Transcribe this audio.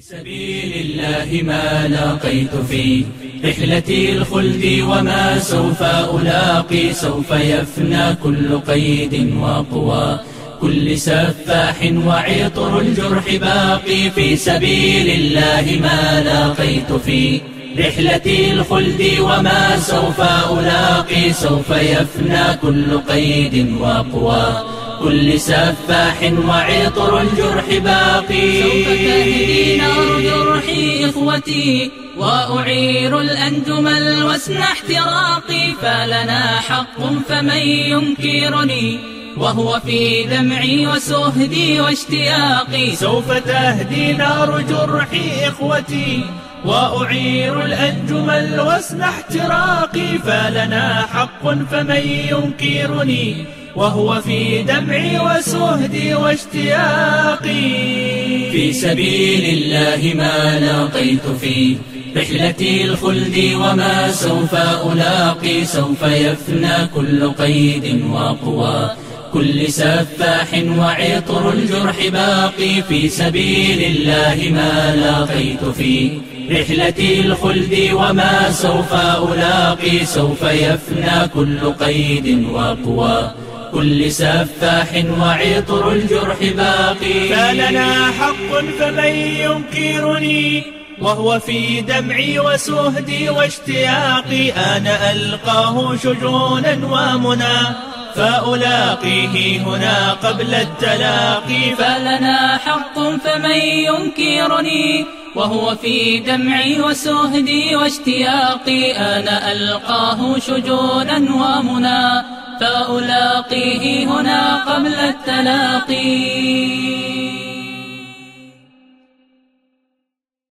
سبيل الله ما لاقيت في رحلتي الخلد وما سوف ألاقي، سوف يفنى كل قيد وقوى كل سفاح وعطر الجرح باقي. في سبيل الله ما لاقيت في رحلتي الخلد وما سوف ألاقي، سوف يفنى كل قيد وقوى كل سفاح وعطر الجرح باقي. سوف تهدي نار جرحي إخوتي وأعير الأنجم الوسن احتراقي، فلنا حق فمن ينكرني وهو في دمعي وسهدي واشتياقي. سوف تهدي نار جرحي إخوتي وأعير الأنجم الوسن احتراقي، فلنا حق فمن ينكرني وهو في دمعي وسهدي واشتياقي. في سبيل الله ما لاقيت في رحلتي الخلد وما سوف ألاقي، سوف يفنى كل قيد وقوى كل سفاح وعطر الجرح باقي. في سبيل الله ما لاقيت في رحلتي الخلد وما سوف ألاقي، سوف يفنى كل قيد وقوى كل سفاح وعطر الجرح باقي. فلنا حق فمن ينكرني وهو في دمعي وسهدي واشتياقي. أنا ألقاه شجونا ومنى فألاقيه هنا قبل التلاقي. فلنا حق فمن ينكرني وهو في دمعي وسهدي واشتياقي. أنا ألقاه شجونا ومنى فألاقيه هنا قبل التلاقي.